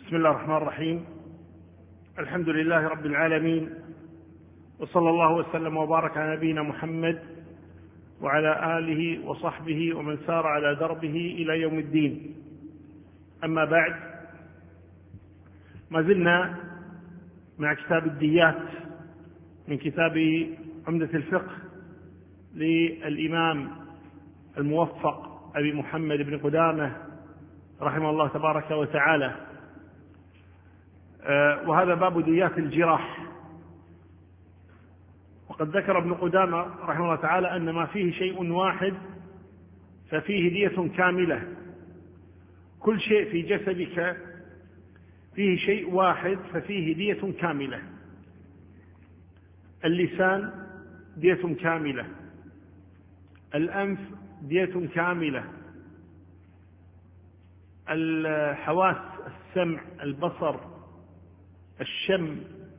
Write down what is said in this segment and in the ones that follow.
بسم الله الرحمن الرحيم. الحمد لله رب العالمين، وصلى الله وسلم وبارك على نبينا محمد وعلى آله وصحبه ومن سار على دربه إلى يوم الدين. أما بعد، ما زلنا مع كتاب الديات من كتاب عمدة الفقه للإمام الموفق أبي محمد بن قدامة رحمه الله تبارك وتعالى، وهذا باب ديات الجراح. وقد ذكر ابن قدامة رحمه الله تعالى أن ما فيه شيء واحد ففيه دية كاملة. كل شيء في جسدك فيه شيء واحد ففيه دية كاملة. اللسان دية كاملة، الأنف دية كاملة، الحواس السمع البصر الشم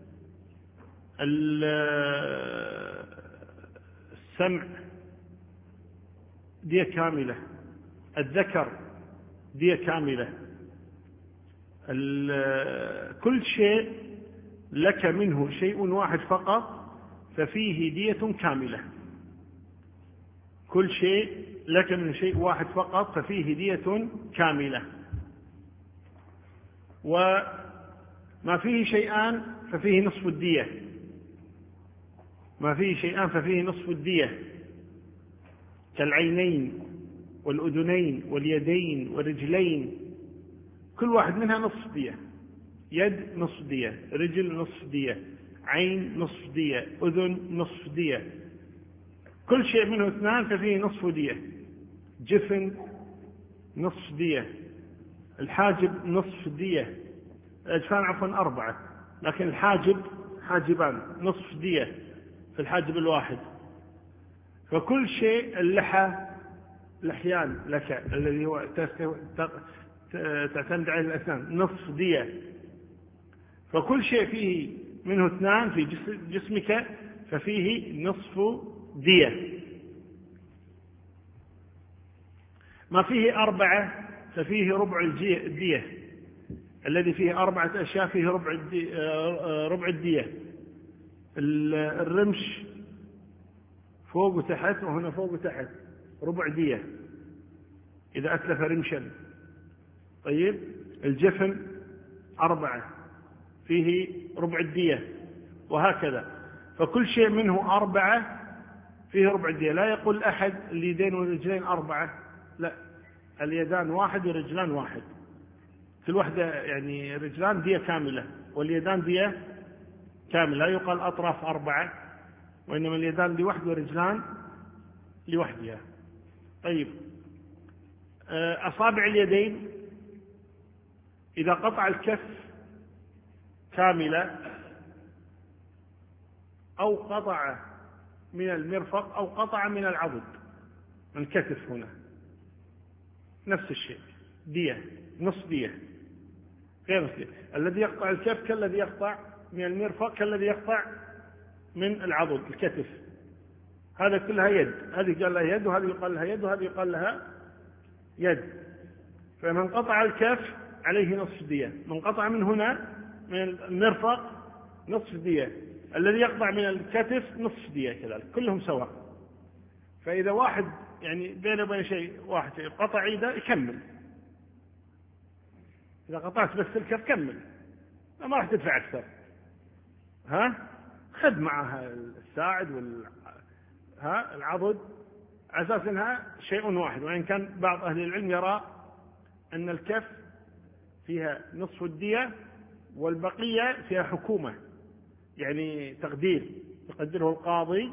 السمع دية كاملة، الذكر دية كاملة. كل شيء لك منه شيء واحد فقط ففيه دية كاملة. كل شيء لك منه شيء واحد فقط ففيه دية كاملة. وما فيه شيئان ففيه نصف الدية. ما فيه شيئان ففيه نصف الدية، كالعينين والأذنين واليدين والرجلين، كل واحد منها نصف دية. يد نصف دية، رجل نصف دية، عين نصف دية، أذن نصف دية. كل شيء منه اثنان ففيه نصف دية. جفن نصف دية، الحاجب نصف دية، الأجفان عفوا 4، لكن الحاجب حاجبان نصف دية في الحاجب الواحد. فكل شيء، اللحى لحيان لك الذي هو تعتمد عليه الأسنان نصف دية. فكل شيء فيه منه اثنان في جسمك ففيه نصف دية. ما فيه 4 ففيه ربع الدية. الذي فيه 4 أشياء فيه ربع الدية. الرمش فوق وتحت، وهنا فوق وتحت ربع دية إذا أتلف رمشا. طيب، الجفن 4 فيه ربع الدية، وهكذا. فكل شيء منه 4 فيه ربع الدية. لا يقول أحد اليدين والرجلين 4، لا، اليدان 1 والرجلان 1. في الوحدة يعني رجلان دية كاملة واليدان دية كاملة. لا يقال أطراف 4، وإنما اليدان لوحد والرجلان لوحدها. طيب، أصابع اليدين إذا قطع الكف كاملة أو قطع من المرفق أو قطع من العضد من الكتف، هنا نفس الشيء، دية نصف دية غير نصف دية. الذي يقطع الكف كالذي يقطع من المرفق كالذي يقطع من العضد الكتف. هذا كلها يد، هذه قال لها يد وهذه يقال لها يد وهذه يقال لها يد. فمن قطع الكف عليه نصف دية، من قطع من هنا من المرفق نصف دية، الذي يقطع من الكتف نصف دية كذلك، كلهم سواء. فإذا واحد يعني بينه وبين شيء واحد قطع يده يكمل. إذا قطعت بس الكف كمل، ما راح تدفع أكثر. خذ معها الساعد العضد على أساس أنها شيء واحد. وإن كان بعض أهل العلم يرى أن الكف فيها نصف الدية والبقية فيها حكومة، يعني يقدره القاضي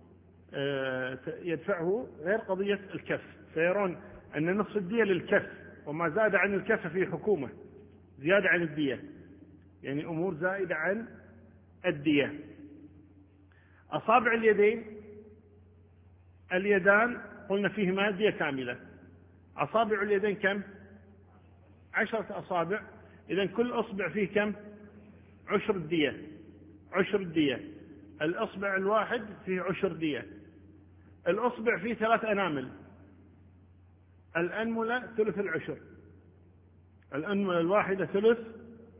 يدفعه غير قضية الكف. فيرون أن نصف الدية للكف، وما زاد عن الكف فيه حكومة زيادة عن الدية، يعني أمور زائدة عن الدية. أصابع اليدين، اليدان قلنا فيهما دية كاملة. أصابع اليدين كم؟ 10 أصابع. إذن كل أصبع فيه كم؟ 10 الدية. 10 الدية. الأصبع الواحد فيه 10 دية. الأصبع فيه 3 أنامل، الأنملة ثلث العشر، الأنملة الواحدة ثلث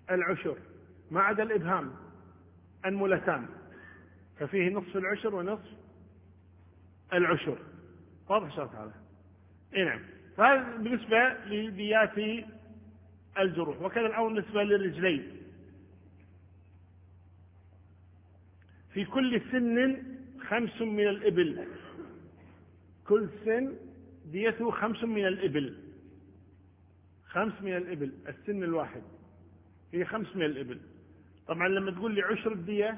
العشر ما عدا الإبهام أنملتان، ففيه نصف العشر ونصف العشر. واضح إن شاء الله تعالى؟ نعم. فهذا بالنسبة لديات الجروح. وكذا الأمر بالنسبة للرجلين، في كل سن 5 من الإبل، كل سن ديته 5 من الإبل، 5 من الإبل، السن الواحد هي 5 من الإبل. طبعا لما تقول لي عشر الدية،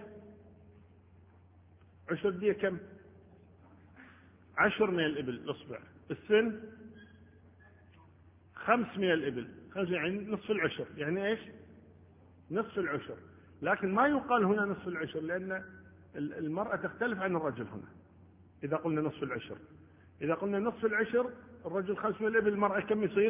عشر الدية كم؟ 10 من الإبل الأصبع، السن 5 من الإبل، يعني نصف العشر، يعني إيش؟ نصف العشر. لكن ما يقال هنا نصف العشر، لأن المرأة تختلف عن الرجل هنا. إذا قلنا نصف العشر، إذا قلنا نصف العشر الرجل 5 من الإبل، المرأة كم يصير؟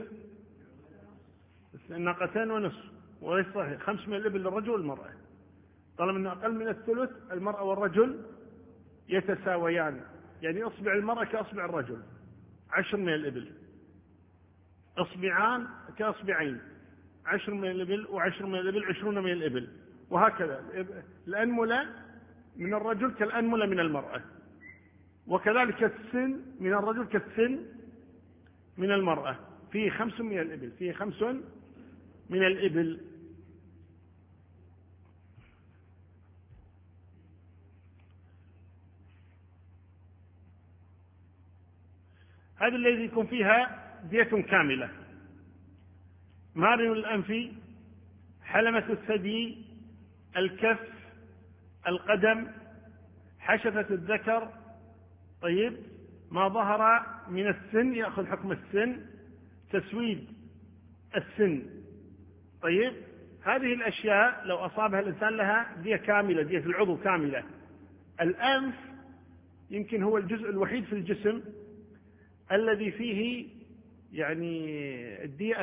2.5 وليس صحيح. 5 من الإبل للرجل والمرأة، طالما أنه أقل من الثلث المرأة والرجل يتساويان، يعني أصبع المرأة كأصبع الرجل، 10 من الإبل، أصبعان كأصبعين، 10 من الإبل و10 من الإبل 20 من الإبل، وهكذا. الأنملة من الرجل كالأنملة من المرأة، وكذلك السن من الرجل كالسن من المرأة، فيه 5 من الإبل، فيه 5 من الإبل. هذا الذي يكون فيها دية كاملة: مارن الأنف، حلمة الثدي، الكف، القدم، حشفة الذكر. طيب، ما ظهر من السن يأخذ حكم السن، تسويد السن. طيب، هذه الأشياء لو أصابها الإنسان لها دية كاملة، دية العضو كاملة. الأنف يمكن هو الجزء الوحيد في الجسم الذي فيه يعني الدية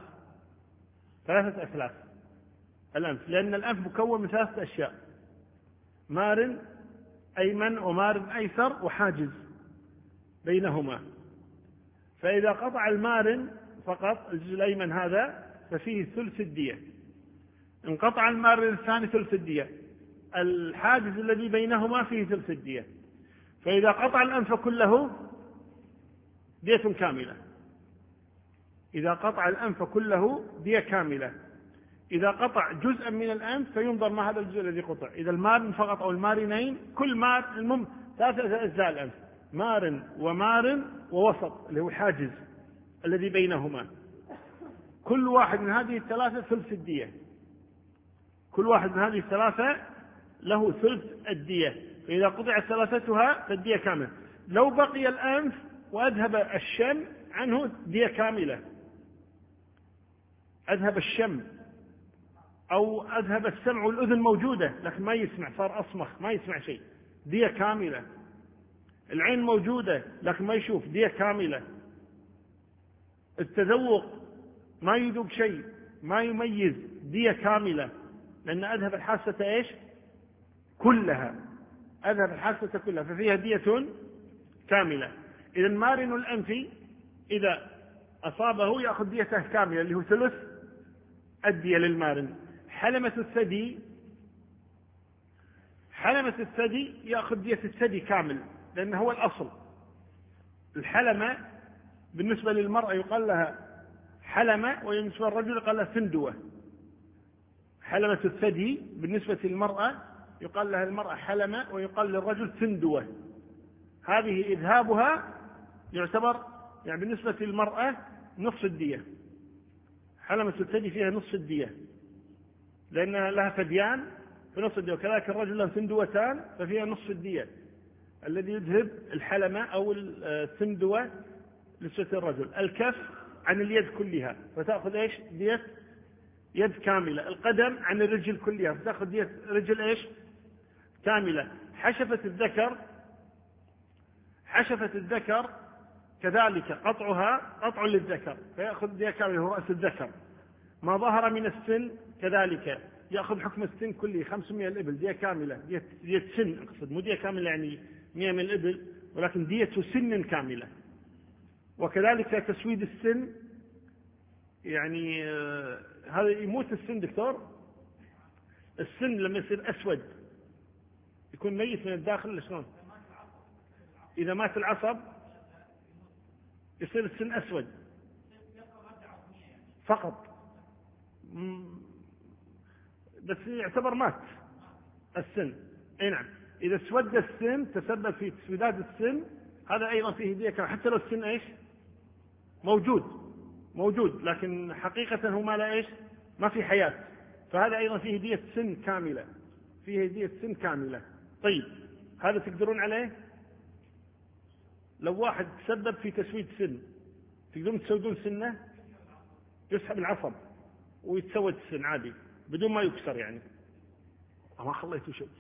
ثلاثة أثلاث الأنف، لأن الأنف مكون من 3 أشياء: مارن أيمن ومارن أيسر وحاجز بينهما. فإذا قطع المارن فقط الجزء الأيمن هذا ففيه ثلث الدية، انقطع المارن الثاني ثلث الدية، الحاجز الذي بينهما فيه ثلث الدية. فإذا قطع الأنف كله دية كاملة، إذا قطع الأنف كله دية كاملة. إذا قطع جزءا من الأنف فينظر ما هذا الجزء الذي قطع، إذا المارن فقط أو المارنين، كل مارن 3 أجزاء الأنف: مارن ومارن ووسط اللي هو الحاجز الذي بينهما، كل واحد من هذه الثلاثة ثلث الدية، كل واحد من هذه الثلاثة له ثلث الدية. فإذا قطعت ثلاثتها فالدية كاملة. لو بقي الأنف وأذهب الشم عنه دية كاملة، أذهب الشم أو أذهب السمع والأذن موجودة لكن ما يسمع، صار أصمخ ما يسمع شيء، دية كاملة. العين موجودة لكن ما يشوف، دية كاملة. التذوق ما يذوق شيء، ما يميز، دية كاملة، لأن أذهب الحاسة إيش؟ كلها، أذهب الحاسة كلها، ففيها دية كاملة. إذا مارن الأنف إذا أصابه يأخذ ديته كاملة اللي هو ثلث الدية للمارن. حلمة الثدي يأخذ دية الثدي كامل، لأنه هو الأصل. الحلمة بالنسبة للمرأة يقال لها حلمة، وبالنسبة للرجل يقال لها سندوة. حلمة الثدي بالنسبة للمرأة يقال لها المرأة حلمة، ويقال للرجل سندوة. هذه إذهابها يعتبر يعني بالنسبة للمرأة نصف الدية. حلمة الثدي فيها نصف الدية لأنها لها ثديان فنصف الدية، وكذلك الرجل له سندوتان ففيها نصف الدية. الذي يذهب الحلمة أو السندوة لنسبة الرجل. الكف عن اليد كلها فتأخذ إيش؟ دية يد كاملة. القدم عن الرجل كلها فتأخذ دية رجل إيش؟ كاملة. حشفة الذكر كذلك قطعها قطع للذكر فيأخذ دية كاملة، هو رأس الذكر. ما ظهر من السن كذلك يأخذ حكم السن كله، 500 الإبل دية كاملة، دية سن أقصد، مو دية كاملة يعني 100 من الإبل، ولكن دية سن كاملة. وكذلك تسويد السن، يعني هذا يموت السن دكتور السن لما يصير أسود يكون ميت من الداخل شلون؟ إذا مات العصب يصير السن أسود فقط، بس يعتبر مات السن. اي نعم، إذا اسود السن تسبب في تسويدات السن هذا أيضا فيه هدية كاملة، حتى لو السن إيش موجود لكن حقيقة هو ما لا إيش ما في حياة، فهذا أيضا فيه هدية سن كاملة، فيه هدية سن كاملة. طيب هذا تقدرون عليه؟ لو واحد تسبب في تسويد سن تقدرون تسودون سنه؟ يسحب العصب ويتسود السن عادي بدون ما يكسر يعني، ما خليته شيء.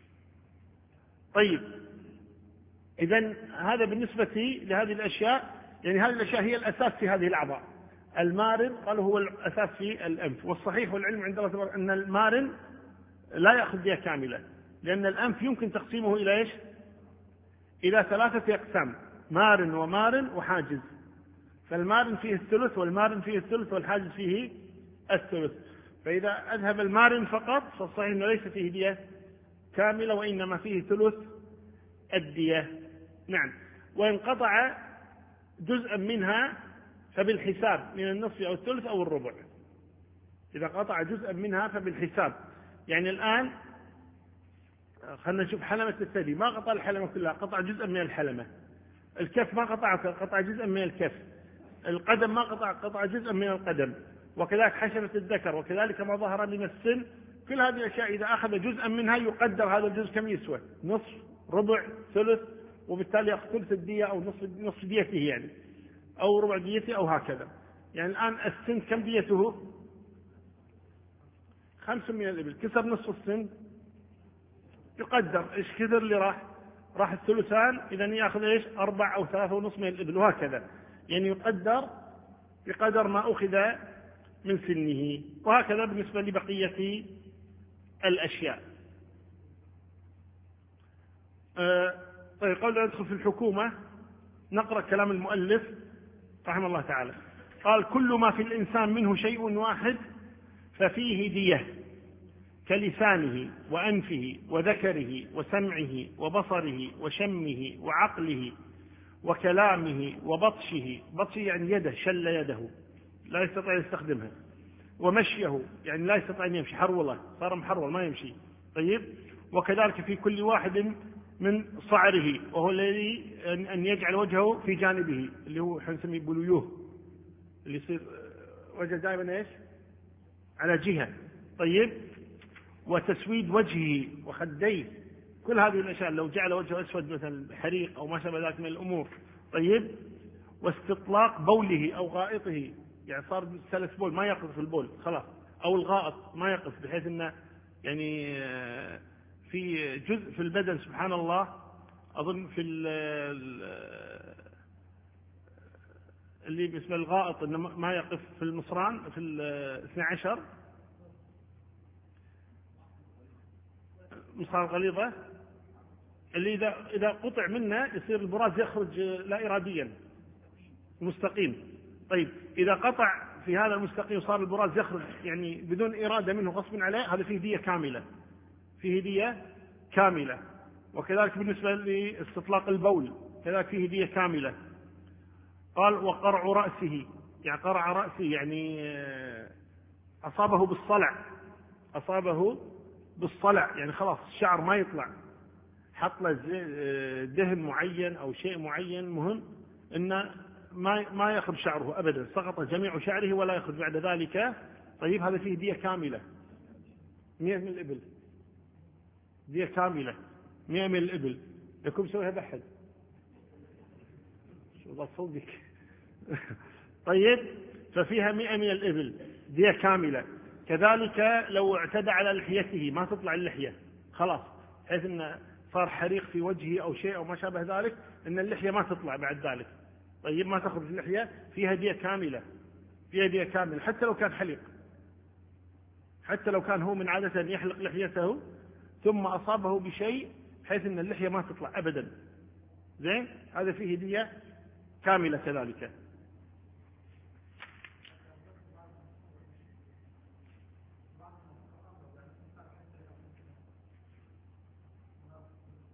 طيب إذن هذا بالنسبة لهذه الأشياء، يعني هذه الأشياء هي الأساس في هذه الأعضاء. المارن قالوا هو الأساس في الأنف، والصحيح والعلم عند الله تبارك أن المارن لا يأخذ دية كاملة، لأن الأنف يمكن تقسيمه إلى إيش؟ إلى 3 أقسام: مارن ومارن وحاجز. فالمارن فيه الثلث، والمارن فيه الثلث، والحاجز فيه الثلث. فإذا أذهب المارن فقط فالصحيح أنه ليس فيه دية كاملة، وإنما فيه ثلث الدية. نعم. وإن قطع جزءا منها فبالحساب من النصف أو الثلث أو الربع. إذا قطع جزءا منها فبالحساب، يعني الآن خلنا نشوف حلمة الثدي، ما قطع الحلمة كلها، قطع جزءا من الحلمة. الكف ما قطع جزءا من الكف. القدم ما قطع جزءا من القدم. وكذلك حشرة الذكر، وكذلك ما ظهر من السن. كل هذه الأشياء إذا أخذ جزءا منها يقدر هذا الجزء كم يسوى: نصف، ربع، ثلث، وبالتالي يأخذ ثلث الدية أو نصف ديته يعني، أو ربع ديته أو هكذا. يعني الآن السن كم ديته؟ 5 من الإبل، كسر نصف السن يقدر إيش كثر اللي راح الثلثان، إذا يأخذ إيش 4 أو 3.5 من الإبل، وهكذا يعني يقدر بقدر ما أخذ من سنه. وهكذا بالنسبة لبقية الأشياء. طيب قبل أن ندخل في الحكومة نقرأ كلام المؤلف رحمه الله تعالى. قال: كل ما في الإنسان منه شيء واحد ففيه دية، كلسانه وأنفه وذكره وسمعه وبصره وشمه وعقله وكلامه وبطشه، يعني يده، شل يده لا يستطيع يستخدمها، ومشيه يعني لا يستطيع أن يمشي، حروله صار محرول ما يمشي. طيب، وكذلك في كل واحد من صعره، وهو الذي أن يجعل وجهه في جانبه، اللي هو نسميه بلويوه، اللي يصير وجه دائما ايش على جهة. طيب، وتسويد وجهه وخديه، كل هذه الأشياء لو جعل وجهه أسود مثلا حريق أو ما شابه ذلك من الأمور. طيب، واستطلاق بوله أو غائطه، يعني صار سلس بول ما يقف في البول خلاص، أو الغائط ما يقف، بحيث أنه يعني في جزء في البدن سبحان الله أظن في اللي باسم الغائط إنه ما يقف في المصران في 12 مصران غليظة، اللي إذا قطع منه يصير البراز يخرج لا إراديا مستقيم. طيب، إذا قطع في هذا المستقيم وصار البراز يخرج يعني بدون إرادة منه غصب عليه، هذا فيه دية كاملة، فيه دية كاملة. وكذلك بالنسبة لاستطلاق البول كذلك فيه دية كاملة. قال: وقرع رأسه، يعني قرع رأسه يعني أصابه بالصلع، يعني خلاص الشعر ما يطلع، حط له دهن معين أو شيء معين، مهم إنه ما يخرج شعره أبدا، سقط جميع شعره ولا يخرج بعد ذلك. طيب، هذا فيه دية كاملة 100 من الإبل، دية كاملة 100 من الإبل. لكم سويها بحد شو الله صدق. طيب، ففيها 100 من الإبل دية كاملة. كذلك لو اعتدى على لحيته ما تطلع اللحية خلاص، حيث أن صار حريق في وجهه أو شيء أو ما شابه ذلك، أن اللحية ما تطلع بعد ذلك. طيب، ما تخرج اللحية، فيها دية كاملة، حتى لو كان حليق، حتى لو كان هو من عادة أن يحلق لحيته ثم أصابه بشيء بحيث أن اللحية ما تطلع أبدا، زين، هذا فيه دية كاملة كذلك.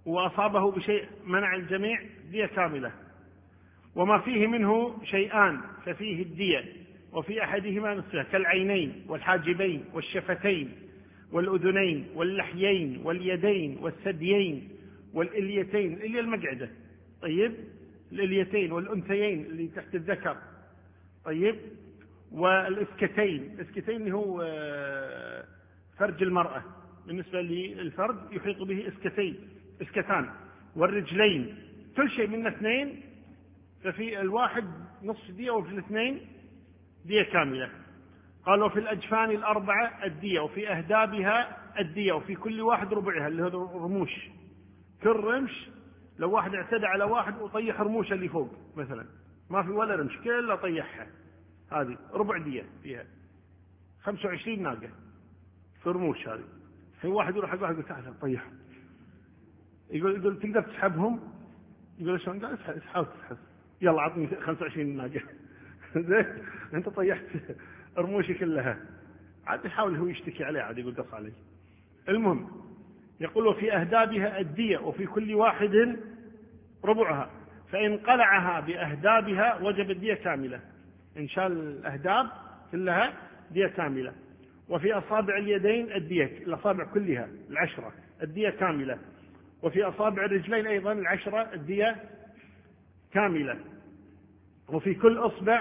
وأصابه بشيء منع الجميع دية كاملة. وما فيه منه شيئان ففيه الدية، وفي أحدهما نصفها كالعينين والحاجبين والشفتين والأذنين واللحيين واليدين والثديين والإليتين، الإلية المقعدة، طيب، الإليتين والأنثيين اللي تحت الذكر، طيب، والإسكتين، الإسكتين اللي هو فرج المرأة، بالنسبة للفرد يحيط به إسكتان، والرجلين، كل شيء من اثنين، ففي الواحد نصف دية وفي الاثنين دية كاملة. قال وفي الأجفان الأربعة الدية، وفي أهدابها الدية، وفي كل واحد ربعها، اللي هو الرموش، كل رمش لو واحد اعتدى على واحد وطيح رموشه اللي فوق مثلا، ما في ولا رمش كله طيحها، هذه ربع دية فيها 25 ناقة في رموش هذه. في واحد يروح حق واحد يقول تعال طيح، يقول تقدر تسحبهم؟ يقول شلون؟ قال اسحب يلا عطني 25 ناقة. زين انت طيحت رموشي كلها، عاد يحاول هو يشتكي عليه، عاد يقول قص علي. المهم يقول وفي أهدابها الدية، وفي كل واحد ربعها، فإن قلعها بأهدابها وجب الدية كاملة، إن شاء الأهداب كلها دية كاملة. وفي أصابع اليدين الدية، الأصابع كلها 10 الدية كاملة. وفي أصابع الرجلين أيضا 10 الدية كاملة. وفي كل أصبع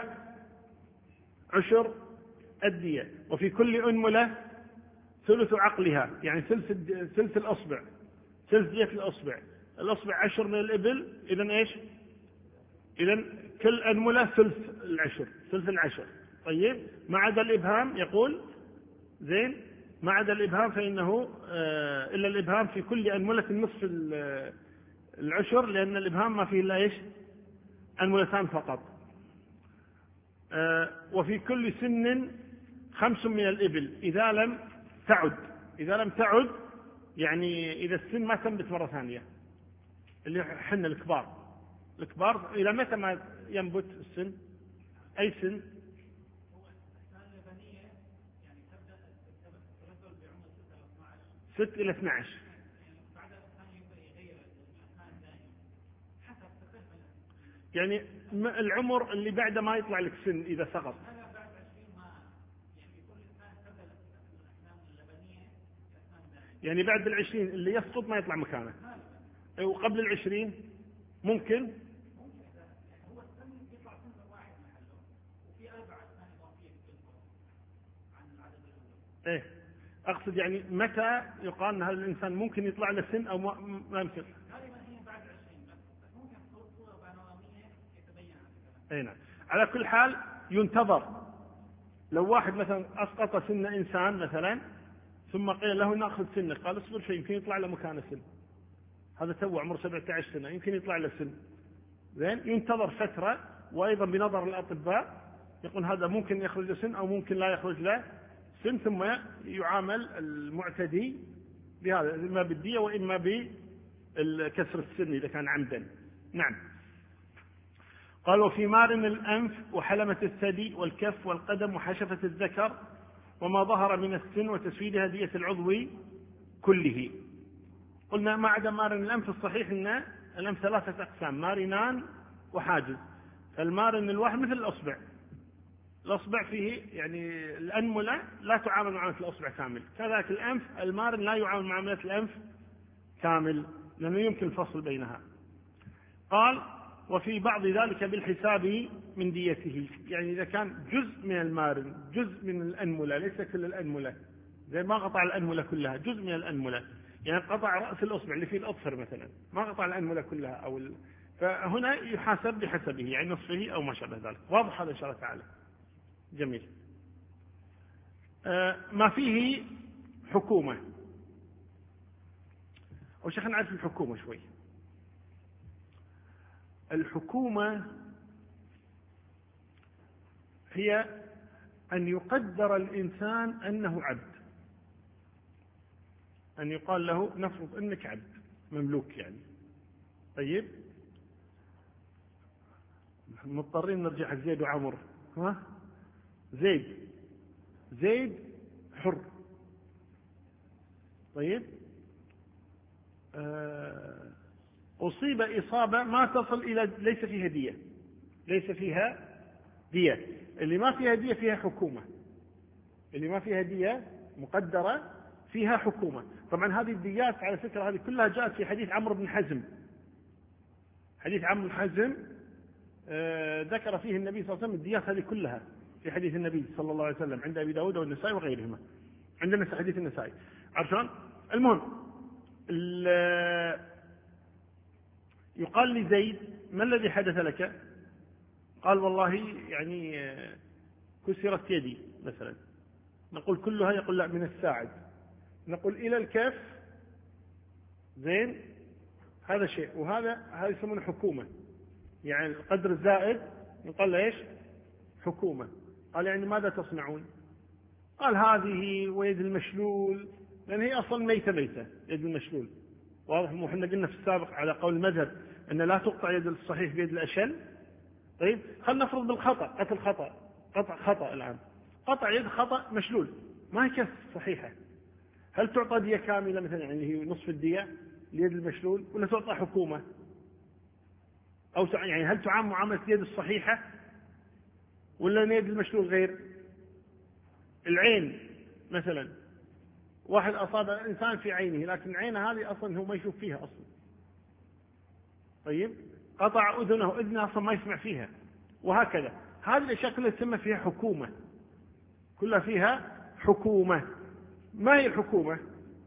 10 الدية. وفي كل أنملة ثلث عقلها، يعني ثلث الأصبع، ثلث دية الأصبع 10 من الإبل، إذن إيش؟ إذن كل أنملة ثلث العشر. طيب، ما عدا الإبهام يقول، زين، ما عدا الإبهام فإنه إلا الإبهام في كل أنملة نصف العشر، لأن الإبهام ما فيه إلا إيش؟ أنملتان فقط. وفي كل سن 5 من الإبل إذا لم تعد، يعني إذا السن ما تنبت مرة ثانية، اللي حنا الكبار إلى متى ما ينبت السن؟ أي سن؟ ست إلى 12. يعني العمر اللي بعد ما يطلع لك سن إذا سقط. يعني بعد 20 اللي يسقط ما يطلع مكانه، وقبل 20 ممكن. ايه اقصد يعني متى يقال ان هذا الانسان ممكن يطلع له سن او ما يمكن؟ اي نعم. على كل حال ينتظر، لو واحد مثلا اسقط سن انسان مثلا ثم قيل له ناخذ سنه، قال اصبر شيء يمكن يطلع له مكانه سن، هذا تو عمره 17 سنه يمكن يطلع له سن، زين، ينتظر فتره. وايضا بنظر الاطباء يقول هذا ممكن يخرج له سن او ممكن لا يخرج له سن، ثم يعامل المعتدي بهذا، اما بالدية واما بكسر السن اذا كان عمدا. نعم. قال وفي مارن الانف وحلمة الثدي والكف والقدم وحشفة الذكر وما ظهر من السن وتسويدها دية العضو كله. قلنا ما عدا مارن الانف، الصحيح ان الانف 3 اقسام، مارنان وحاجز. فالمارن الواحد مثل الأصبع فيه يعني الأنملة لا تعامل معاملة الأصبع كامل، كذلك الأنف المارن لا يعامل معاملة الأنف كامل لأنه يمكن الفصل بينها. قال وفي بعض ذلك بالحساب من ديته، يعني إذا كان جزء من المارن، جزء من الأنملة، ليس كل الأنملة، زي ما قطع الأنملة كلها، جزء من الأنملة، يعني قطع رأس الأصبع اللي فيه الأظفر مثلا، ما قطع الأنملة كلها فهنا يحاسب بحسبه، يعني نصفه أو ما شابه ذلك. واضح هذا إن شاء الله تعالى؟ جميل. ما فيه حكومة، أو شيخ نعرف الحكومة شوي. الحكومة هي أن يقدر الإنسان أنه عبد، أن يقال له نفرض أنك عبد مملوك يعني. طيب، مضطرين نرجع حق زيد وعمر. ها، زيد حر. طيب، أصيب إصابة ما تصل إلى ليس فيها دية، ليس فيها دية. اللي ما فيها دية فيها حكومة، اللي ما فيها دية مقدرة فيها حكومة. طبعا هذه الديات على فكرة هذه كلها جاءت في حديث عمرو بن حزم. حديث عمرو بن حزم ذكر فيه النبي صلى الله عليه وسلم الديات هذه كلها في حديث النبي صلى الله عليه وسلم عند أبي داود والنسائي وغيرهما. عندنا في حديث النسائي عشان المهم يقال لزيد: ما الذي حدث لك؟ قال: والله يعني كسرت يدي مثلا. نقول كلها؟ يقول: لا، من الساعد. نقول إلى الكف. زين، هذا شيء، هذا يسمونه حكومة، يعني القدر الزائد يقال له ايش؟ حكومة. قال: يعني ماذا تصنعون؟ قال: هذه ويد المشلول، لأن هي أصلا ميتة يد المشلول. واضح؟ مو احنا قلنا في السابق على قول المذهب أن لا تقطع يد الصحيح بيد الأشل. طيب خلنا نفرض بالخطأ، قتل خطأ الآن، قطع يد خطأ مشلول، ما هي كف صحيحة. هل تعطى دية كاملة مثلا، يعني هي نصف الدية ليد المشلول، ولا تعطى حكومة؟ أو يعني هل تعامل معاملة اليد الصحيحة ولا يد المشلول غير؟ العين مثلا، واحد أصاب إنسان في عينه، لكن عينه هذه أصلا هو ما يشوف فيها أصلا. طيب قطع أذنه أصلا ما يسمع فيها، وهكذا. هذه الأشياء كلها تسمى فيها حكومة، كلها فيها حكومة. ما هي الحكومة؟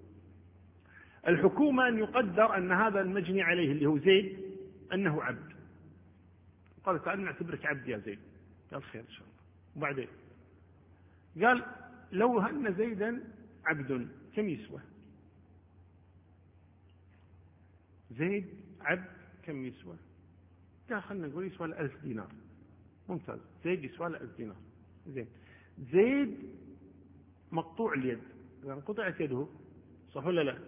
الحكومة أن يقدر أن هذا المجني عليه اللي هو زيد أنه عبد. قال: تعال نعتبرك عبد يا زيد. قال: خير إن شاء الله. وبعدين قال: لو أن زيدا عبد كم يسوى؟ زيد عبد كم يسوى؟ قال: خلنا نقول يسوى 1000 دينار. ممتاز، زيد يسوى 1000 دينار. زين، زيد مقطوع اليد، يعني قطعت يده، صح ولا لا؟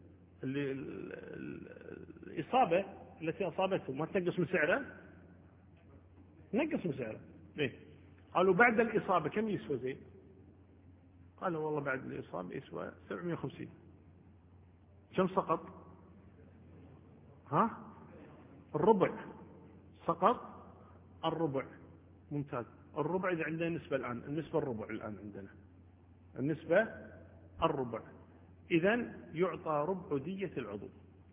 الإصابة التي أصابته ما تنقص من سعره؟ نقص من سعره. ليه؟ قالوا: بعد الإصابة كم يسوى زيد؟ قالوا: والله بعد الإصابة يسوى 750. كم سقط؟ الربع. سقط الربع. ممتاز. الربع إذا عندنا نسبة الآن، النسبة الربع الآن عندنا، النسبة الربع. إذن يعطى ربع دية العضو،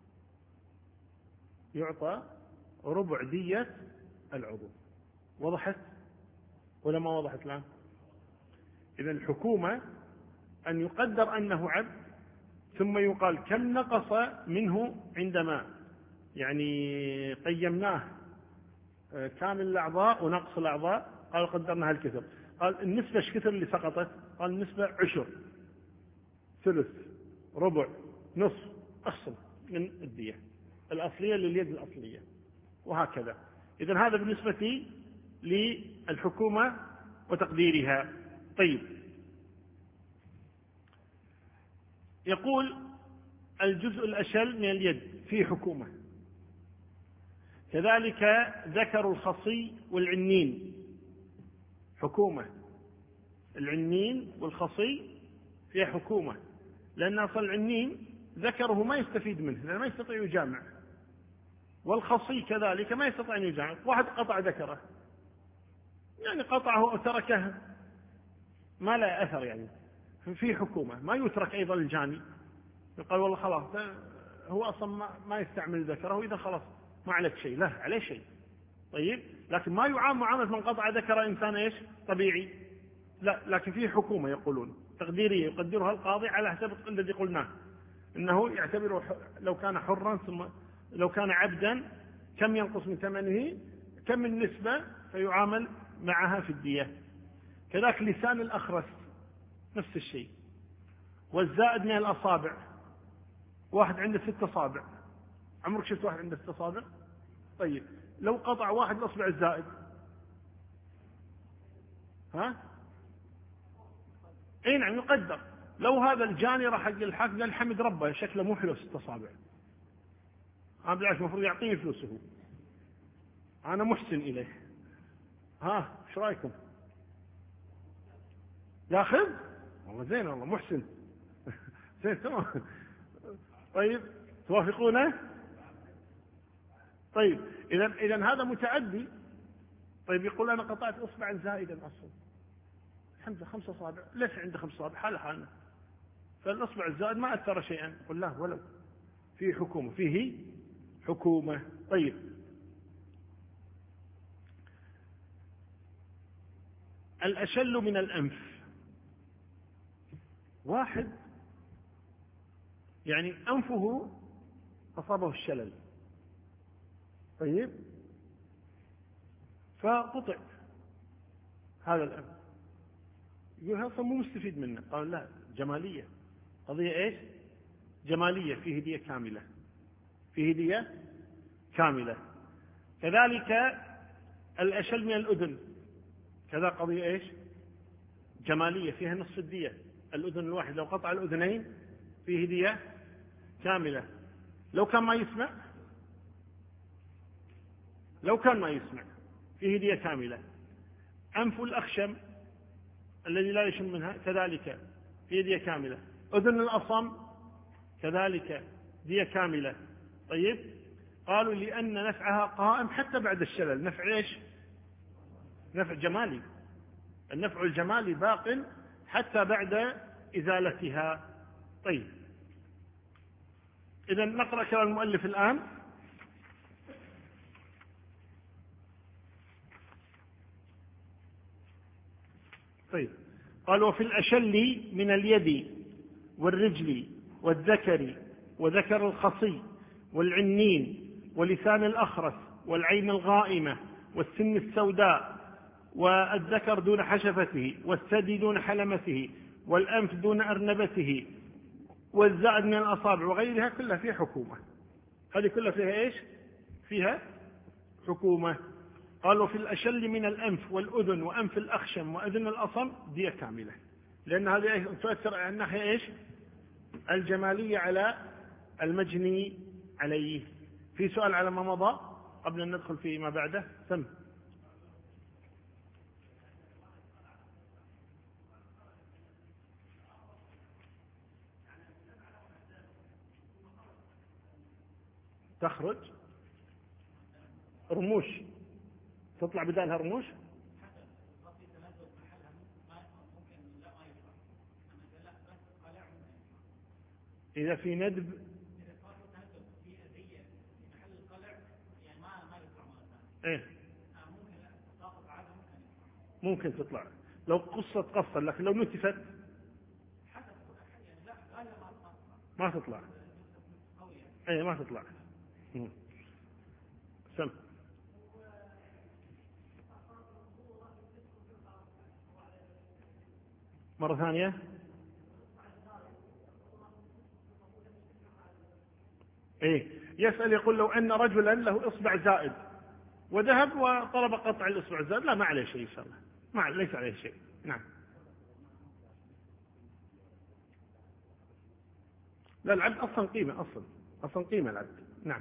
يعطى ربع دية العضو. وضحت ولا ما وضحت الآن؟ إذن الحكومة أن يقدر أنه عبد، ثم يقال كم نقص منه عندما يعني قيمناه كامل الأعضاء ونقص الأعضاء. قال: قدرنا هالكثر. قال: النسبة ايش كثر اللي سقطت؟ قال: النسبة 10، ثلث، ربع، نصف، أخصم من الدية الأصلية لليد الأصلية، وهكذا. إذن هذا بالنسبة للحكومة وتقديرها. طيب، يقول: الجزء الأشل من اليد فيه حكومة. كذلك ذكر الخصي والعنين حكومة. العنين والخصي فيه حكومة، لأن أصل العنين ذكره ما يستفيد منه لأنه ما يستطيع يجامع، والخصي كذلك ما يستطيع أن يجامع. واحد قطع ذكره، يعني قطعه أو تركه ما لا أثر، يعني في حكومة. ما يترك أيضا الجاني، يقال: والله خلاص هو أصلا ما يستعمل ذكره، إذا خلاص ما عليك شيء، لا عليه شيء. طيب، لكن ما يعامل معاملة من قطع ذكر إنسان إيش طبيعي، لا، لكن فيه حكومة يقولون تقديرية يقدرها القاضي على حسب الذي قلناه، إنه يعتبره لو كان حرا، ثم لو كان عبدا كم ينقص من ثمنه، كم النسبة، فيعامل معها في الدية. كذلك لسان الأخرس نفس الشيء، والزائد من الأصابع. واحد عنده 6 أصابع، عمرك شفت واحد عنده 6 أصابع؟ طيب، لو قطع واحد الأصبع الزائد، اي نعم يقدر. لو هذا الجاني راح حق الحق قال: حمد ربه شكله مو حلو 6 أصابع، أنا بالعكس المفروض يعطيني فلوسه، أنا محسن إليه. ايش رايكم؟ ياخذ؟ والله زين، والله محسن. زين تمام. طيب، توافقونه؟ طيب إذا هذا متعدي. طيب يقول أنا قطعت إصبعا زائدا أصلا، الحمد لله 5 أصابع، ليش عنده 5 أصابع حالنا، فالإصبع الزائد ما أثر شيئا. قل لا، ولو فيه حكومة، فيه حكومة. طيب الأشل من الأنف، واحد يعني أنفه أصابه الشلل، طيب فقطع هذا الأنف، يقول هذا مو مستفيد منه. قال لا، جمالية، قضية إيش؟ جمالية، فيه هدية كاملة، فيه هدية كاملة. كذلك الأشل من الأذن، كذا قضية إيش؟ جمالية، فيها نصف الدية. الأذن الواحد لو قطع الأذنين فيه هدية كاملة. لو كان ما يسمع، لو كان ما يسمع فيه هدية كاملة. أنف الأخشم الذي لا يشم منها كذلك فيه هدية كاملة. أذن الأصم كذلك دية كاملة. طيب قالوا لأن نفعها قائم حتى بعد الشلل. نفع إيش؟ نفع جمالي، النفع الجمالي باق حتى بعد إزالتها. طيب إذا نقرأ كلام المؤلف الآن. طيب قال وفي الأشل من اليد والرجل والذكر وذكر الخصي والعنين ولسان الأخرس والعين الغائمة والسن السوداء والذكر دون حشفته والثدي دون حلمته والأنف دون أرنبته والزائد من الأصابع وغيرها كلها فيها حكومة. هذه كلها فيها إيش؟ فيها حكومة. قالوا في الأشل من الأنف والأذن وأنف الأخشم وأذن الأصم دية كاملة، لأن هذه تؤثر على الناحية إيش؟ الجمالية على المجني عليه. في سؤال على ما مضى قبل أن ندخل في ما بعده؟ سم. تخرج رموش، تطلع بدالها رموش. إذا في ندب إيه ممكن تطلع لو قصة قصة، لكن لو نتفت ما تطلع. إيه ما تطلع. سم. مرة ثانية. إيه يسأل يقول لو أن رجلا له إصبع زائد وذهب وطلب قطع الإصبع الزائد، لا ما عليه شيء إن شاء الله، ما ليس عليه شيء. نعم. لا العبد أصلا قيمة، أصلا قيمة العبد. نعم.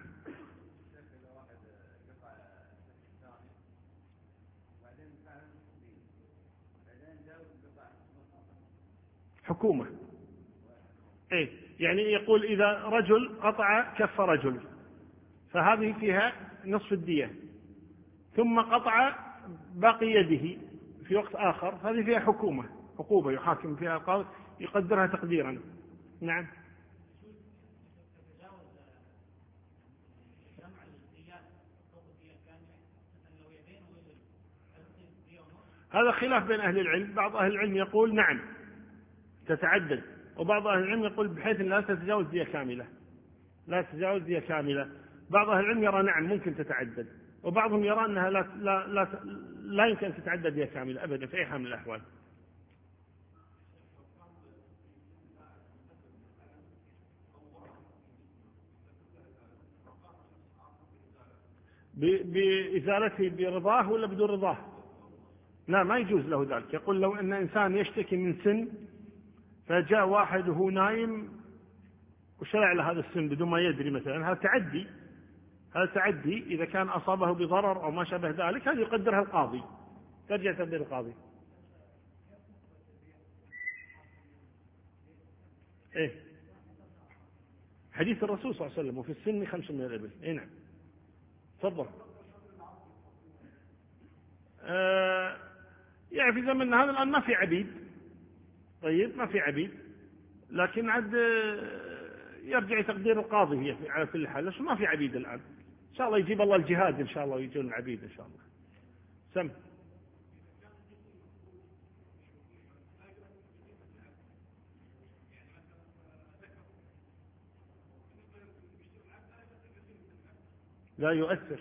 حكومة. إيه يعني يقول إذا رجل قطع كف رجل فهذه فيها نصف الدية، ثم قطع باقي يده في وقت آخر، هذه فيها حكومة، عقوبة يحاكم فيها القاضي يقدرها تقديرا. نعم. هذا خلاف بين أهل العلم، بعض أهل العلم يقول نعم تتعدد، وبعض أهل العلم يقول بحيث لا تتجاوز دية كاملة، لا تتجاوز دية كاملة. بعض أهل العلم يرى نعم ممكن تتعدد، وبعضهم يرى أنها لا يمكن أن تتعدد دية كاملة أبدا في أي حال من الأحوال. بإزالته برضاه ولا بدون رضاه؟ لا ما يجوز له ذلك. يقول لو أن إنسان يشتكي من سن فجاء واحد وهو نايم وشرع له هذا السن بدون ما يدري مثلا، هذا تعدي، هذا تعدي. إذا كان أصابه بضرر أو ما شابه ذلك هذا يقدرها القاضي، ترجع تقدير القاضي. إيه حديث الرسول صلى الله عليه وسلم وفي السن 5 من الإبل. إيه نعم. تفضل. يعني في زمننا هذا الآن ما في عبيد. طيب ما في عبيد، لكن عاد يرجع تقدير القاضي هي على كل حال، ليش ما في عبيد الآن؟ إن شاء الله يجيب الله الجهاد إن شاء الله ويجون العبيد إن شاء الله. سم. لا يؤثر،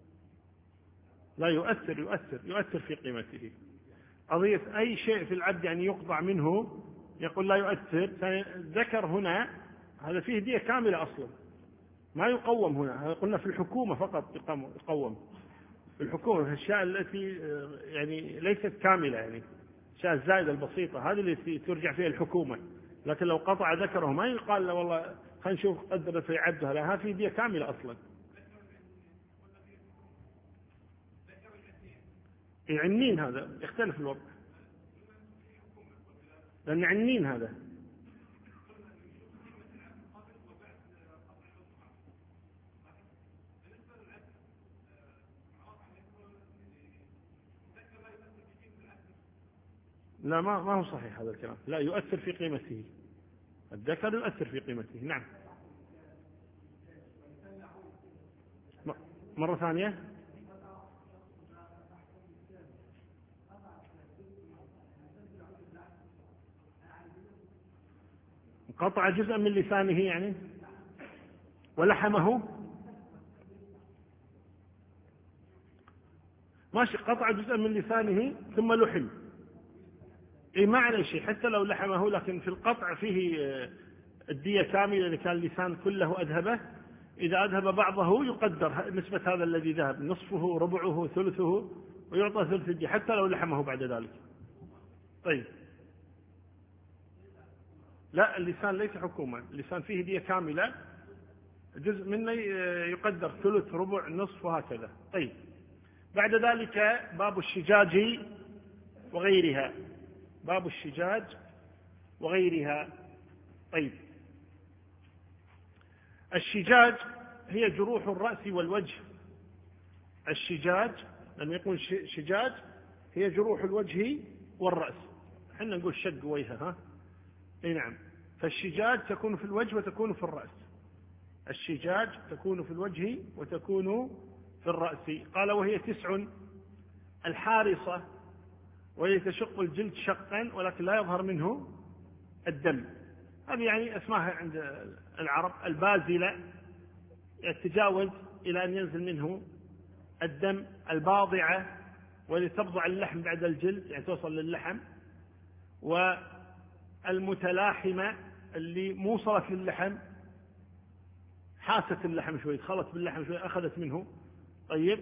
لا يؤثر، يؤثر في قيمته. قضية أي شيء في العبد يعني يقطع منه يقول لا يؤثر. ذكر هنا هذا فيه دية كاملة أصلا، ما يقوم هنا. قلنا في الحكومة فقط يقوم، في الحكومة في الأشياء التي يعني ليست كاملة، يعني الأشياء الزائدة البسيطة هذه التي ترجع فيها الحكومة. لكن لو قطع ذكره ما يقال له والله خلينا نشوف قدر في عبدها، لا هذه دية كاملة أصلا. عنين هذا يختلف الوضع، لأن عنين هذا لا ما هو صحيح هذا الكلام. لا يؤثر في قيمته، الذكر يؤثر في قيمته. نعم. مرة ثانية. قطع جزءا من لسانه يعني ولحمه. ماشي، قطع جزءا من لسانه ثم لحم، اي ما عليه شيء حتى لو لحمه، لكن في القطع فيه الدية كاملة. إذا كان اللسان كله أذهبه، إذا أذهب بعضه يقدر نسبة هذا الذي ذهب، نصفه ربعه ثلثه، ويعطى ثلث الدية حتى لو لحمه بعد ذلك. طيب لا، اللسان ليس حكومة، اللسان فيه دية كاملة، جزء منه يقدر ثلث ربع نصف وهكذا. طيب بعد ذلك باب الشجاج وغيرها، باب الشجاج وغيرها. طيب الشجاج هي جروح الرأس والوجه. الشجاج لما يقول شجاج هي جروح الوجه والرأس، احنا نقول شق وجهه. اي نعم. فالشجاج تكون في الوجه وتكون في الرأس. الشجاج تكون في الوجه وتكون في الرأس. قال وهي 9: الحارصة وهي تشق الجلد شقا ولكن لا يظهر منه الدم، هذه يعني اسمها عند العرب. البازلة يتجاوز إلى أن ينزل منه الدم. الباضعة والتي تبضع اللحم بعد الجلد يعني توصل للحم. والمتلاحمة اللي موصلت للحم، حاست اللحم شوي، خلت باللحم شوي أخذت منه. طيب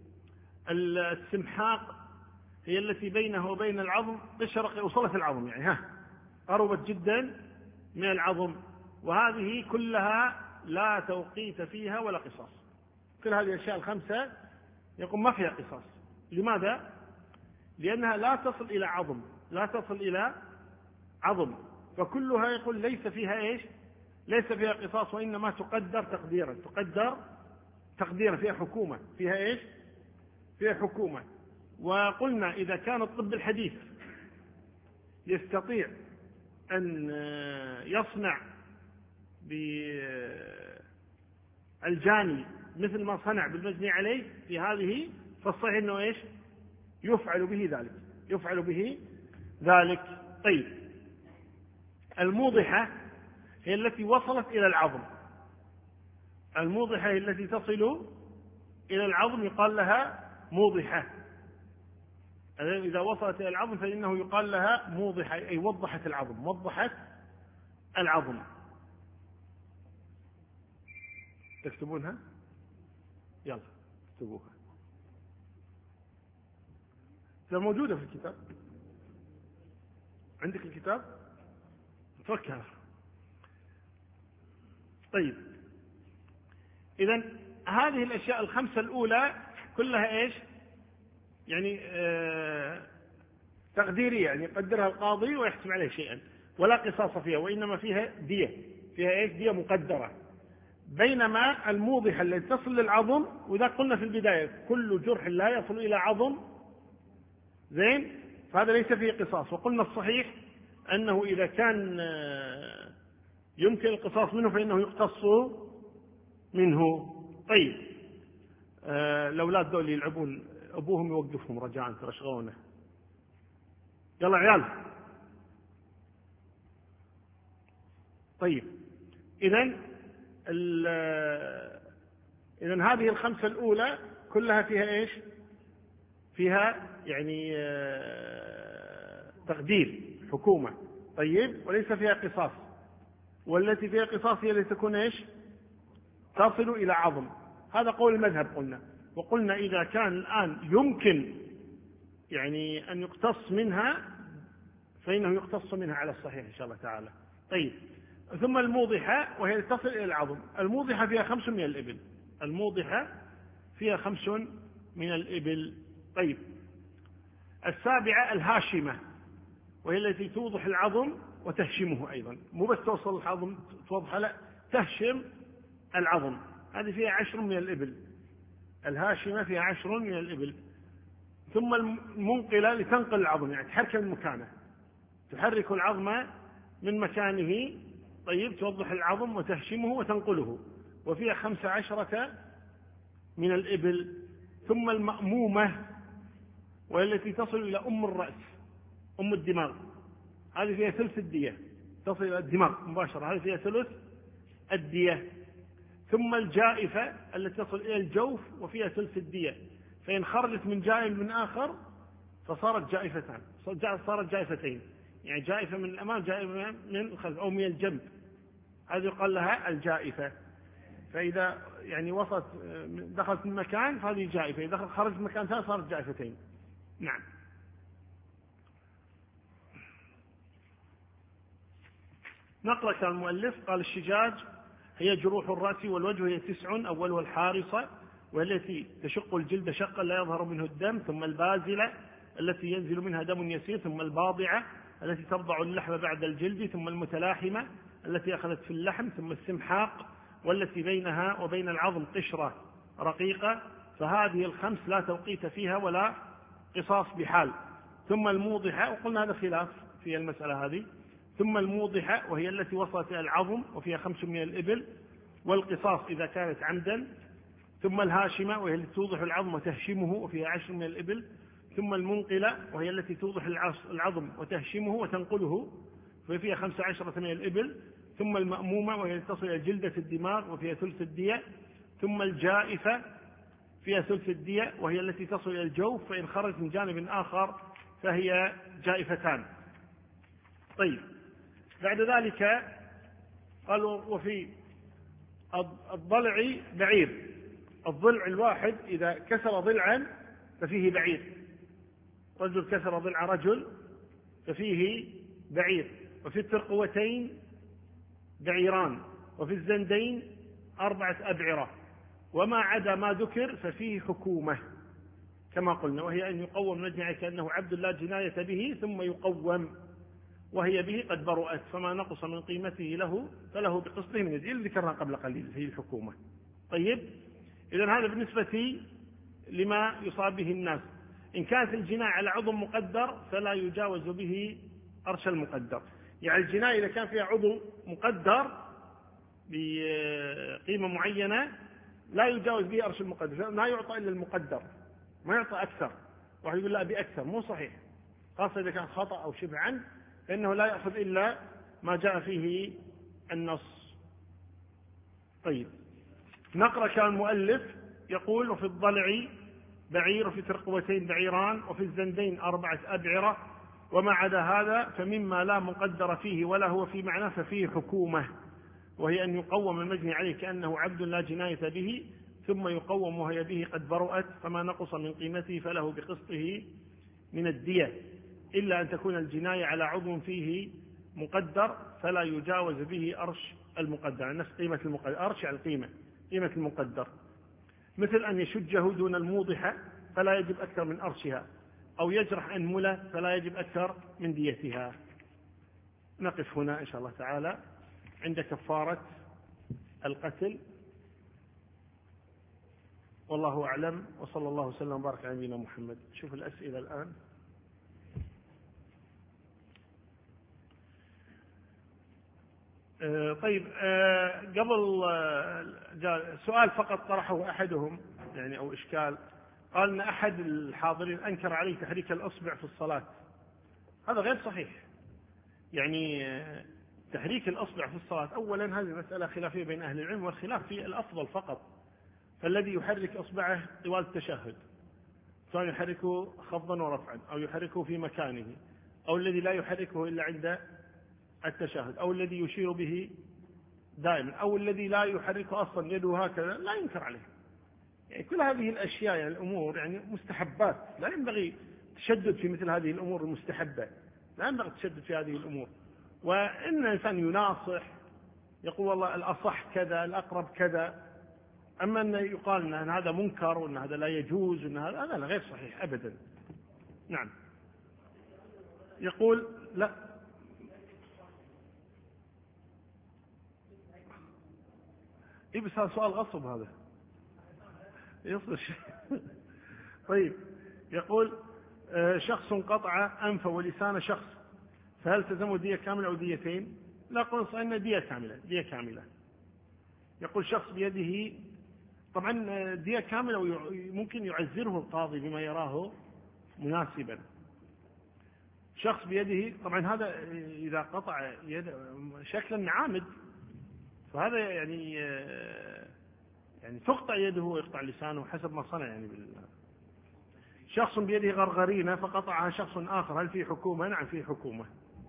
السمحاق هي التي بينه وبين العظم قشرة وصلت العظم، يعني قربت جدا من العظم. وهذه كلها لا توقيت فيها ولا قصاص. كل هذه الأشياء الخمسة يقول ما فيها قصاص. لماذا؟ لأنها لا تصل إلى عظم، لا تصل إلى عظم، فكلها يقول ليس فيها إيش؟ ليس فيها قصاص، وإنما تقدر تقديرا، تقدر تقديرا، فيها حكومة، فيها إيش؟ فيها حكومة. وقلنا إذا كان الطب الحديث يستطيع أن يصنع بالجاني مثل ما صنع بالمجني عليه في هذه، فالصحيح أنه إيش؟ يفعل به ذلك، يفعل به ذلك. طيب الموضحة هي التي وصلت إلى العظم. الموضحة هي التي تصل إلى العظم يقال لها موضحة. إذا وصلت إلى العظم فإنه يقال لها موضحة، أي وضحت العظم، وضحت العظم. تكتبونها؟ يلا اكتبوها، موجودة في الكتاب. عندك الكتاب؟ اتركها. طيب إذن هذه الأشياء الخمسة الأولى كلها إيش؟ يعني تقديرية، يعني يقدرها القاضي ويحسب عليه شيئا، ولا قصاص فيها، وإنما فيها دية. فيها إيش؟ دية مقدرة. بينما الموضحة التي تصل للعظم، وإذا قلنا في البداية كل جرح لا يصل إلى عظم زين فهذا ليس فيه قصاص. وقلنا الصحيح أنه إذا كان يمكن القصاص منه فإنه يقتص منه. طيب الأولاد دول يلعبون، أبوهم يوقفهم رجاء ترشغونه. يلا عيال. طيب إذن هذه الخمسة الأولى كلها فيها إيش؟ فيها يعني تقدير حكومة. طيب وليس فيها قصاص، والتي فيها قصاص هي التي تكون إيش؟ تصل إلى عظم. هذا قول المذهب قلنا. وقلنا إذا كان الآن يمكن يعني أن يقتص منها فإنه يقتص منها على الصحيح إن شاء الله تعالى. طيب ثم الموضحة وهي تصل إلى العظم. الموضحة فيها 5 من الإبل. الموضحة فيها 5 من الإبل. طيب السابعة الهاشمة، وهي التي توضح العظم وتهشمه أيضا، مو بس توصل العظم توضح، لا تهشم العظم. هذه فيها 10 من الإبل. الهاشمة فيها 10 من الإبل. ثم المنقلة لتنقل العظم، يعني تحرك من مكانه، تحرك العظم من مكانه. طيب توضح العظم وتهشمه وتنقله، وفيها 15 من الإبل. ثم المأمومة وهي التي تصل إلى أم الرأس، أم الدماغ، هذه فيها ثلث الدية، تصل إلى الدماغ مباشرة، هذه فيها ثلث الدية. ثم الجائفة التي تصل إلى الجوف وفيها ثلث الدية، فإن خرجت من جانب من آخر فصارت جائفتان، صارت جائفتين، يعني جائفة من الأمام جائفة من الخلف أو من الجنب، هذه يقال لها الجائفة. فإذا يعني وصلت دخلت من مكان فهذه جائفة، إذا خرجت من مكان ثاني صارت جائفتين. نعم. نقرأ كان المؤلف قال الشجاج هي جروح الرأس والوجه، هي 9، أولها الحارصة والتي تشق الجلد شقا لا يظهر منه الدم، ثم البازلة التي ينزل منها دم يسير، ثم الباضعة التي ترضع اللحم بعد الجلد، ثم المتلاحمة التي أخذت في اللحم، ثم السمحاق والتي بينها وبين العظم قشرة رقيقة. فهذه الخمس لا توقيت فيها ولا قصاص بحال. ثم الموضحة، وقلنا هذا خلاف في المسألة هذه. ثم الموضحة وهي التي وصلت إلى العظم وفيها 5 من الإبل، والقصاص إذا كانت عمدا. ثم الهاشمة وهي التي توضح العظم وتهشمه وفيها 10 من الإبل. ثم المنقلة وهي التي توضح العظم وتهشمه وتنقله وفيها 15 من الإبل. ثم المأمومة وهي التي تصل إلى جلدة الدماغ وفيها ثلث الدية. ثم الجائفة فيها ثلث الدية وهي التي تصل إلى الجوف، فإن خرجت من جانب آخر فهي جائفتان. طيب بعد ذلك قالوا وفي الضلع بعير. الضلع الواحد إذا كسر ضلعا ففيه بعير، رجل كسر ضلع رجل ففيه بعير. وفي الترقوتين بعيران، وفي الزندين 4 أبعرة، وما عدا ما ذكر ففيه حكومة كما قلنا، وهي أن يقوم نجمع كأنه عبد لا جناية به ثم يقوم، وهي به قد برؤت، فما نقص من قيمته له فله بقسطه من الدين، اللي ذكرنا قبل قليل هي الحكومة. طيب إذن هذا بالنسبة لما يصاب به الناس. إن كانت الجناية على عضو مقدر فلا يجاوز به أرش المقدر، يعني الجناية إذا كان فيها عضو مقدر بقيمة معينة لا يجاوز به أرش المقدر، لا يعطى إلا المقدر، ما يعطى أكثر. واحد يقول لا بأكثر، مو صحيح، خاصة إذا كان خطأ أو شبه عنه فإنه لا يأخذ إلا ما جاء فيه النص. طيب نقرأ كان المؤلف يقول وفي الضلع بعير، وفي ترقوتين بعيران، وفي الزندين 4 أبعرة، وما عدا هذا فمما لا مقدر فيه ولا هو في معناه ففيه حكومة، وهي أن يقوم المجني عليه كأنه عبد لا جناية به ثم يقوم وهي به قد برؤت، فما نقص من قيمته فله بقسطه من الدية، إلا أن تكون الجناية على عضو فيه مقدر فلا يجاوز به أرش المقدر، نفس قيمة المقدر، أرش على قيمة المقدر، مثل أن يشجه دون الموضحة فلا يجب أكثر من أرشها، أو يجرح أنملة فلا يجب أكثر من ديتها. نقف هنا إن شاء الله تعالى عند كفارة القتل. والله أعلم، وصلى الله وسلم وبارك على نبينا محمد. شوف الأسئلة الآن. طيب، قبل سؤال فقط طرحه أحدهم يعني أو إشكال، قال أن أحد الحاضرين أنكر عليه تحريك الأصبع في الصلاة. هذا غير صحيح. يعني تحريك الأصبع في الصلاة أولا هذه مسألة خلافية بين أهل العلم، والخلاف في الأفضل فقط. فالذي يحرك أصبعه طوال التشهد سواء يحركه خفضا ورفعا أو يحركه في مكانه، أو الذي لا يحركه إلا عند التشهد، أو الذي يشير به دائما، أو الذي لا يحركه أصلا يده هكذا، لا ينكر عليه. يعني كل هذه الأشياء يعني الأمور يعني مستحبات، لا ينبغي تشدد في مثل هذه الأمور المستحبة، لا ينبغي تشدد في هذه الأمور. وإن الإنسان يناصح يقول والله الأصح كذا الأقرب كذا، أما أن يقال أن هذا منكر وأن هذا لا يجوز وأن هذا لا غير صحيح أبدا. نعم. يقول لا، إيه بس هذا سؤال غصب هذا يصل شيء. طيب، يقول شخص قطع أنفه ولسان شخص، فهل تلزمه دية كاملة أو ديتين؟ لا، قل صحيح دية كاملة، دية كاملة. يقول شخص بيده طبعا دية كاملة، وممكن يعزره القاضي بما يراه مناسبا. شخص بيده طبعا هذا إذا قطع يد شكلا عامد، فهذا يعني تقطع يده ويقطع لسانه حسب ما صنع. يعني شخص بيده غرغرينة فقطعها شخص آخر، هل في حكومة؟ نعم في حكومة.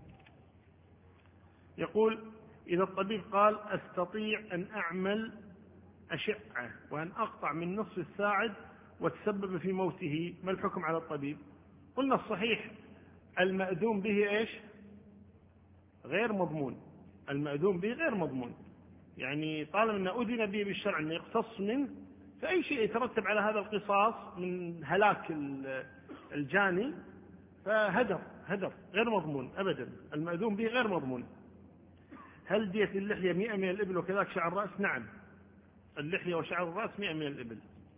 يقول إذا الطبيب قال أستطيع أن أعمل أشعة وأن أقطع من نصف الساعد وتسبب في موته، ما الحكم على الطبيب؟ قلنا الصحيح المأذون به إيش؟ غير مضمون. المأذون به غير مضمون، يعني طالما أن أذن به بالشرع أن يقتص منه، فأي شيء يترتب على هذا القصاص من هلاك الجاني فهدر غير مضمون أبدا. المأذون به غير مضمون. هل دية اللحية 100 من الإبل وكذلك شعر الرأس؟ نعم، اللحية وشعر الرأس 100 من الإبل.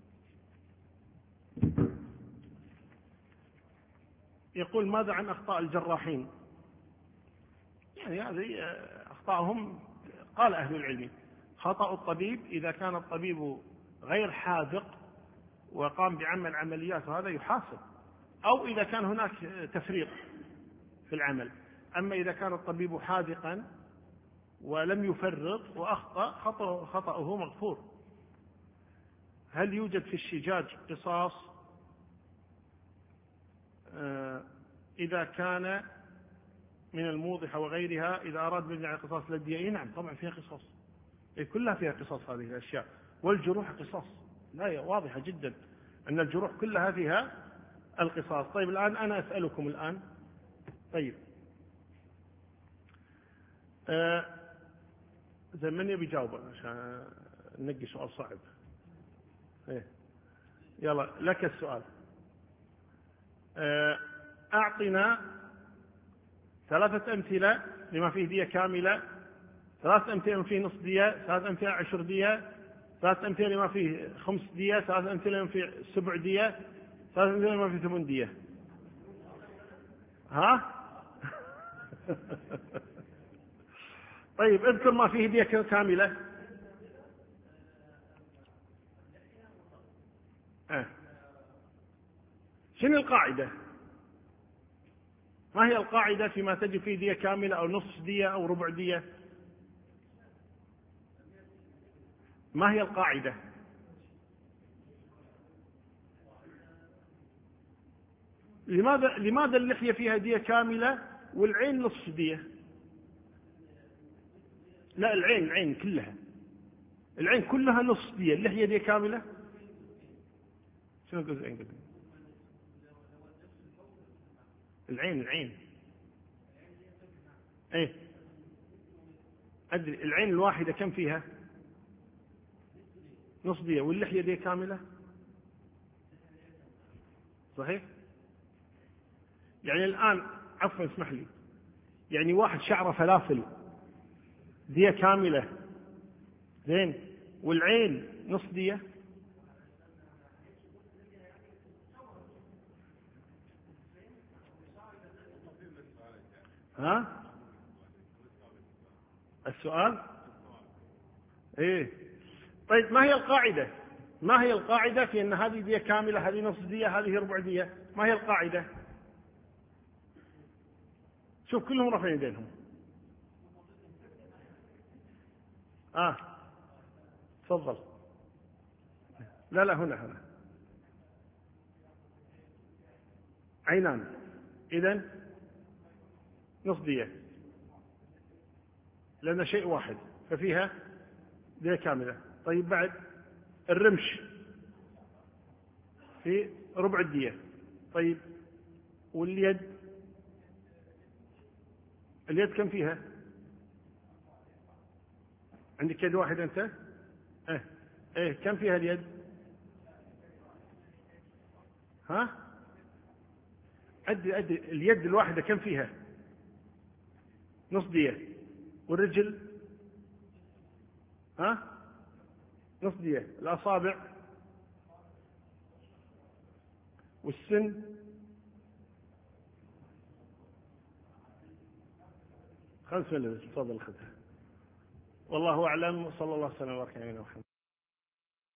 يقول ماذا عن أخطاء الجراحين؟ يعني هذه أخطاءهم قال أهل العلم خطأ الطبيب إذا كان الطبيب غير حاذق وقام بعمل عمليات وهذا يحاسب، أو إذا كان هناك تفريط في العمل. أما إذا كان الطبيب حاذقا ولم يفرط وأخطأ خطأه مغفور. هل يوجد في الشجاج قصاص إذا كان من الموضحة وغيرها إذا أراد بناء على قصاص للدية؟ نعم طبعا فيها قصاص، كلها فيها قصاص هذه الأشياء. والجروح قصاص، لا واضحة جدا أن الجروح كلها فيها القصاص. طيب الآن أنا أسألكم الآن، طيب زي من يبي يجاوب عشان ننقي سؤال صعب؟ يلا لك السؤال. أعطنا 3 أمثلة لما فيه دية كاملة، 3 أمثلة لما فيه نصف دية، 3 أمثلة 10 دية، 3 أمثلة لما فيه 5 دية، 3 أمثلة لما فيه 7 دية، 3 أمثلة لما فيه 8 دية. ها؟ طيب اذكر ما فيه دية كاملة. شنو القاعدة؟ ما هي القاعدة فيما تجب فيه دية كاملة أو نصف دية أو ربع دية؟ ما هي القاعدة؟ لماذا اللحية فيها دية كاملة والعين نصف دية؟ لا، العين كلها، العين كلها نصف دية، اللحية دية كاملة. شنو الجزئين كده؟ العين ايه ادري، العين الواحدة كم فيها؟ نصف دية، واللحية دية كاملة. صحيح. يعني الآن عفوا اسمح لي، يعني واحد شعره فلافل دية كاملة زين، والعين نصف دية. ها؟ السؤال إيه؟ طيب ما هي القاعدة؟ ما هي القاعدة في أن هذه دية كاملة، هذه نصف دية، هذه ربع دية؟ ما هي القاعدة؟ شوف كلهم رافعين يدينهم. تفضل. لا هنا عينان، إذن نصف دية، لأن شيء واحد ففيها دية كاملة. طيب بعد الرمش في ربع الدية. طيب واليد، اليد كم فيها؟ عندك يد واحدة أنت؟ كم فيها اليد؟ ها؟ عد اليد الواحدة كم فيها؟ نص دية. والرجل نص دية. الأصابع والسن 5 ملم. تفضل خذها. والله أعلم، وصلى الله وسلم وبارك على نبينا محمد.